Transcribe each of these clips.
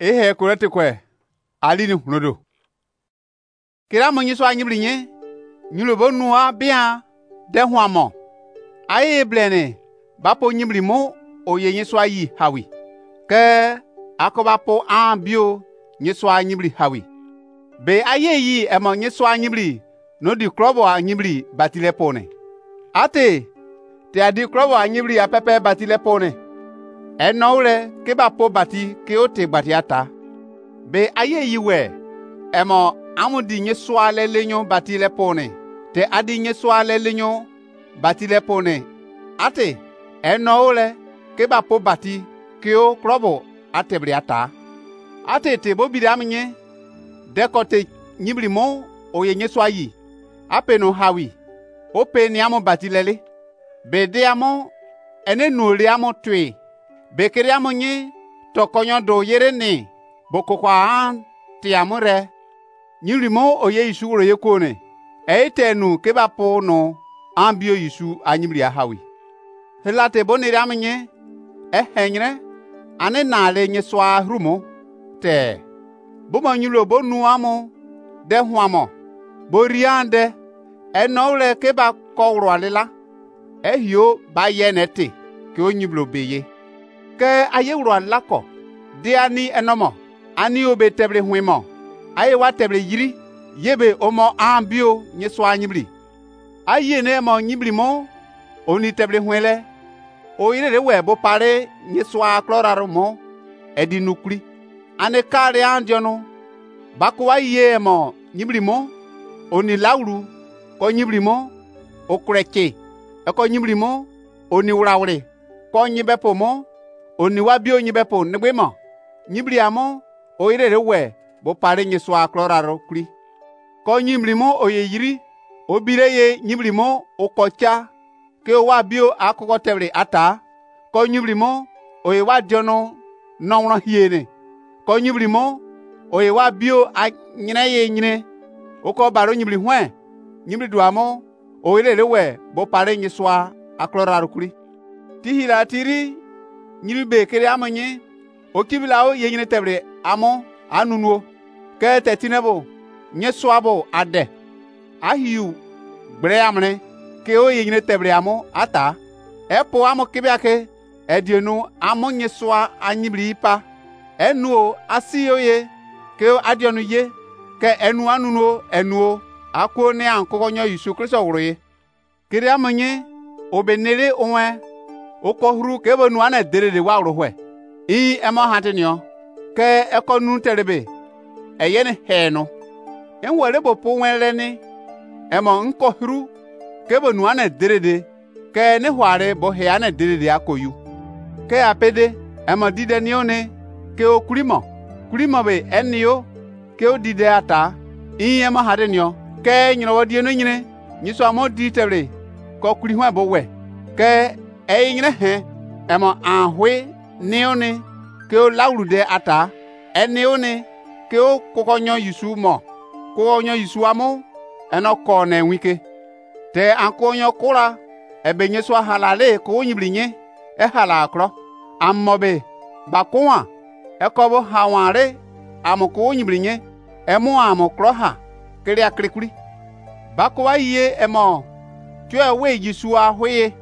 Ehe kurete kwe alini hunodo. Kira mo nyiso anyibli nye nyulo bonua bia de huamo. Aye blene bapo nyibli mo oye nyiso ayi hawi. Ke akobapo ambio nyiso anyibli hawi. Be aye yi emo nyiso anyibli no di krobo anyibli batile pone. Ate te adi krobo anyibli apepe batile pone. Enoule ke bapo bati ke ote batiata. Be aye yi we emo amudi nyiso ale lenyo batile pone. Te adi nyiso ale lenyo batile pone. Ate enoule ke bapo bati ke o krobo atebriata. Ate te bobide aminye dekote nyibli mo oye nyiso ayi. Ape no hawi. Ope ni amo batilele. Bede amo ene nuli amo tui. Bekeri amo nye tokonyo do yere ni. Boko kwa an ti amure. Nyibli mo oye isu uro ye kone. Eite nu keba po no ambio isu anyibli hawi. Helate boniri amo nye henyre ane nale nye swa rumo te. Bomo nyulo bonu amo de huamo. Boriande enoule keba kowro alela. Ehio ba yenete ke onyiblo beye. Ke aye wro alako. De ani enomo. Ani obe teble huimo. Aye wa teble yiri. Yebe omo ambio nyeso anyibli. Aye ne mo nyibli mo. Oni teble huele. Oyire de webo pare nyeso akloraro mo. Edi nukuri. Ane kare andiono. Bako wa iye mo nyibli mo. Oni lauru. Ko nyibli mo. Okureke. Eko nyibli mo. Oni urawre. Ko nyibepo mo. Oni wabio nyibepo nigwe mo. Nyibli amo. Oyire de we. Bo pare nyeso akloraro kuri. Ko nyibli mo oye yiri. Obire ye nyibli mo. Okocha. Ke wabio akoko tebre ata. Ko nyibli mo. Oye wadiono. Nonro hiene. Ko nyibli mo. Oye wabio a nyine ye nyine. Oko baro nyibli hwen. Nyibli duamo. Oyire de we. Bo pare nyeso akloraro kuri. Tihira tiri. Nyibli bekere amonye. Okibilao ye nyine tebre amo. Anunuo. Ke tetinebo. Nyeso abo ade. Ahiu. Bre amne. Ke o ye nyine tebre amo ata. Epo amo kibiake. Edienu amo nyeso anyibli ipa. Enuo asiyo ye. Ke adionu ye. Ke enu anunuo enuo. Ako ne ankoko nyo Yesu Kristo wuro ye. Kiri amonye. Obenere onwe. Okohuru ke bonu ana derede wa wuro hwe. I emo hatenyo. Ke eko nu terebe. Eyene heno. Enwere bo po wenle ni. Emo nkohuru ke bonu ana derede. Ke ne hware bo he ana derede akoyu. Ke apede emo dide ni one. Ke okurimo. Kurimo be enyo. Ke odide ata. I emo hatenyo. Ke nyino wadi no nyine. Nyiso amo di tebre. Ko kuri hwa bo we. Ke nyine he. Emo ahwe ni one. Ke o laulude ata. Eni one. Ke o kokonyo Yesu mo. Kokonyo Yesu amo. Eno kone wike. Te ankonyo kura. Ebe nyeso halale ko nyibli nye. Hala akro. Ammobe. Bakowa. Ekobo hawanre. Amoko nyibli nye. Emo amokro ha. Kiri akrikuri. Bakowa iye emo. Tue we Yesu ahwe.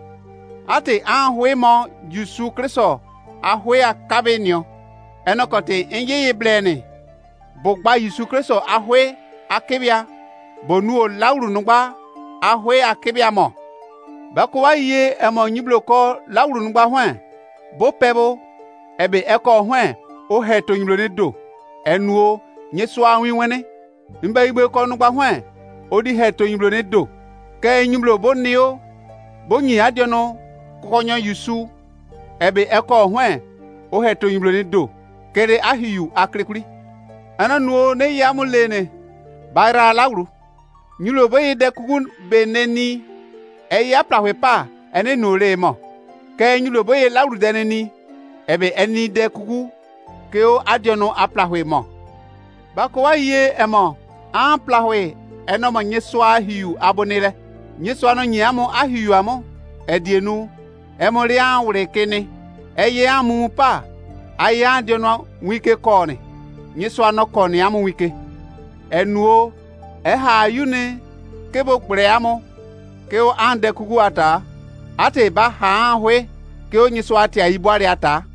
Ate ahwe mo Yesu Kristo. Ahwe akabenyo. Enokote enye blene. Bogba Yesu Kristo ahwe akebia. Bonuo lauru nugba. Ahwe akebia mo. Bakowa iye emo nyiblo ko lauru nugba hwen. Bo pebo. Ebe eko hwen. O heto nyiblo ne do. Enuo nyeso anwi wene. Mbe igbe ko nugba hwen. Odi heto nyiblo ne do. Ke nyiblo bonio. Bonyi adiono. Kokonyo Yesu. Ebe eko hwen. O heto nyiblo ne do. Kere ahiyu akrikuri. Ananuo ne yamulene. Baira lauru. Nyulo boye de kugun beneni. Eya plahwe pa. Ene nole mo. Ke nyulo boye lauru deneni. Ebe eni de kugu. Ke o adiono aplahwe mo. Bako wa ye emo. An plahwe. Eno mo nyeso ahiyu abonele. Nyeso ano nyamo ahiyu amo. Edienu. Emo le an wure kene. Eye amu pa. Aya adiono wike kone. nyiswa no kɔ ne amo wike enuo eha yune kebo kpre amo ke o ande kugu ata ate ba ha hwe ke o nyiswa ate ayibwari ata